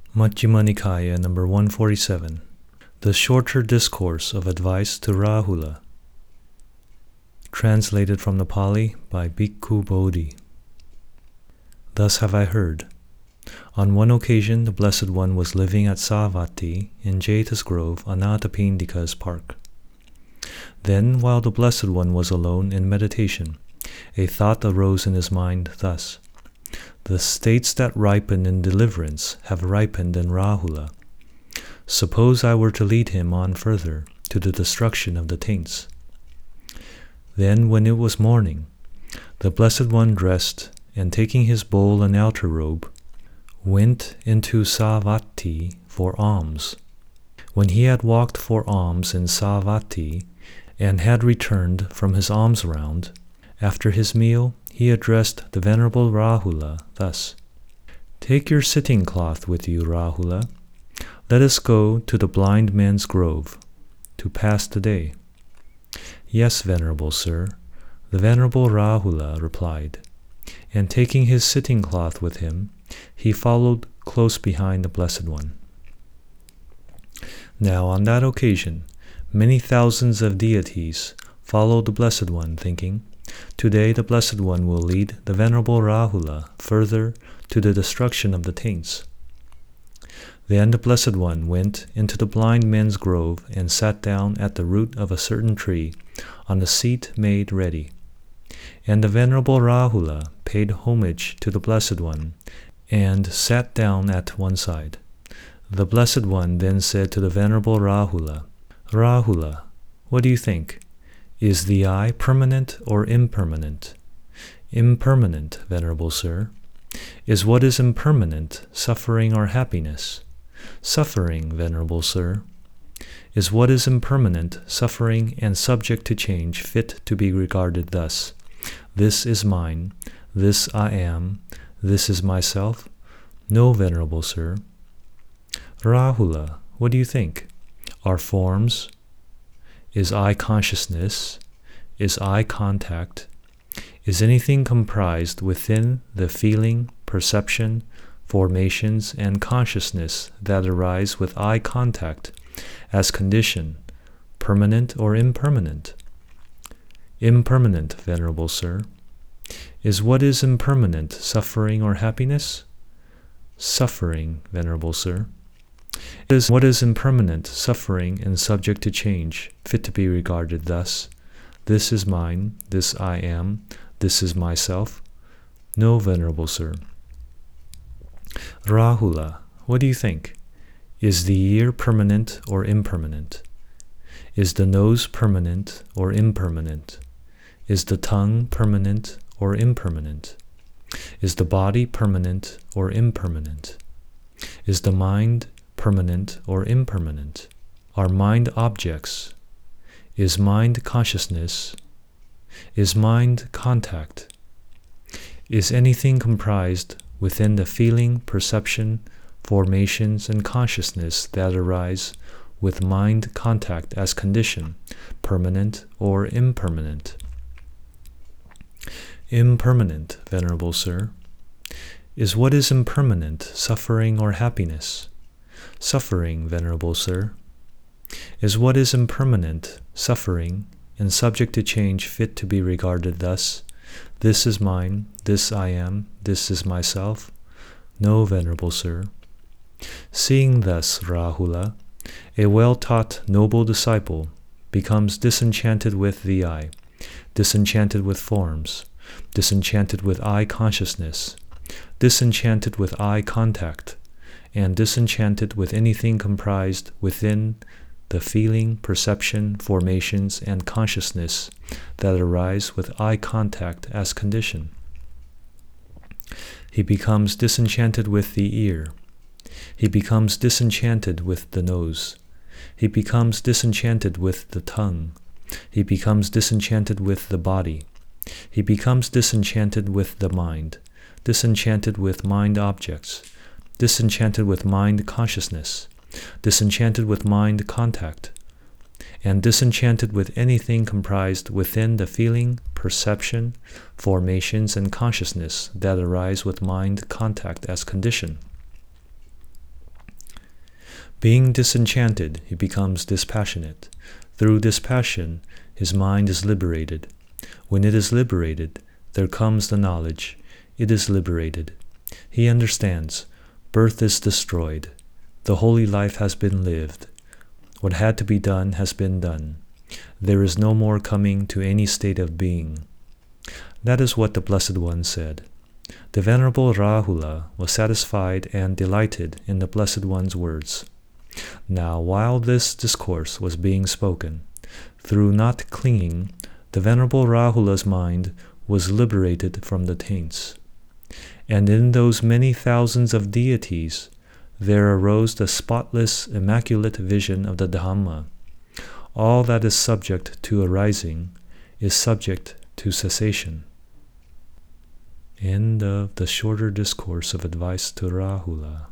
Majjhima Nikaya, number 147. The Shorter Discourse of Advice to Rahula. Translated from the Pali by Bhikkhu Bodhi. Thus have I heard. On one occasion, the Blessed One was living at Savatthi in Jeta's Grove, Anathapindika's park. Then, while the Blessed One was alone in meditation, a thought arose in his mind thus: the states that ripen in deliverance have ripened in Rahula. Suppose I were to lead him on further to the destruction of the taints. Then, when it was morning, the Blessed One dressed, and taking his bowl and outer robe, went into Savatthi for alms. When he had walked for alms in Savatthi, and had returned from his alms round, after his meal he addressed the Venerable Rahula thus: Take your sitting cloth with you, Rahula. Let us go to the blind man's grove, to pass the day. Yes, Venerable Sir, the Venerable Rahula replied, and taking his sitting cloth with him, he followed close behind the Blessed One. Now on that occasion, many thousands of deities followed the Blessed One, thinking, Today the Blessed One will lead the Venerable Rahula further to the destruction of the taints. Then the Blessed One went into the blind men's grove and sat down at the root of a certain tree on a seat made ready. And the Venerable Rahula paid homage to the Blessed One and sat down at one side. The Blessed One then said to the Venerable Rahula, Rahula, what do you think? Is the I permanent or impermanent? Impermanent, Venerable Sir. Is what is impermanent suffering or happiness? Suffering, Venerable Sir. Is what is impermanent suffering and subject to change fit to be regarded thus: this is mine, this I am, this is myself? No, Venerable Sir. Rahula, what do you think? Are forms? Is I consciousness? Is I contact? Is anything comprised within the feeling, perception, formations, and consciousness that arise with eye contact as condition, permanent or impermanent? Impermanent, Venerable Sir. Is what is impermanent suffering or happiness? Suffering, Venerable Sir. Is what is impermanent suffering and subject to change fit to be regarded thus: this is mine, this I am, this is myself? No, Venerable Sir. Rahula, what do you think? Is the ear permanent or impermanent? Is the nose permanent or impermanent? Is the tongue permanent or impermanent? Is the body permanent or impermanent? Is the mind permanent or impermanent? Are mind objects? Is mind consciousness? Is mind contact? Is anything comprised within the feeling, perception, formations, and consciousness that arise with mind contact as condition, permanent or impermanent? Impermanent, Venerable Sir. Is what is impermanent suffering or happiness? Suffering, Venerable Sir. Is what is impermanent suffering and subject to change fit to be regarded thus: this is mine, this I am, this is myself? No, Venerable Sir. Seeing thus, Rahula, a well-taught noble disciple becomes disenchanted with the I, disenchanted with forms, disenchanted with I consciousness, disenchanted with I contact, and disenchanted with anything comprised within the feeling, perception, formations, and consciousness that arise with eye contact as condition. He becomes disenchanted with the ear. He becomes disenchanted with the nose. He becomes disenchanted with the tongue. He becomes disenchanted with the body. He becomes disenchanted with the mind, disenchanted with mind objects, disenchanted with mind consciousness, disenchanted with mind contact, and disenchanted with anything comprised within the feeling, perception, formations, and consciousness that arise with mind contact as condition. Being disenchanted, he becomes dispassionate. Through dispassion, his mind is liberated. When it is liberated, there comes the knowledge. It is liberated. He understands. Birth is destroyed. The holy life has been lived. What had to be done has been done. There is no more coming to any state of being. That is what the Blessed One said. The Venerable Rahula was satisfied and delighted in the Blessed One's words. Now, while this discourse was being spoken, through not clinging, the Venerable Rahula's mind was liberated from the taints. And in those many thousands of deities, there arose the spotless, immaculate vision of the Dhamma. All that is subject to arising is subject to cessation. End of the shorter discourse of advice to Rahula.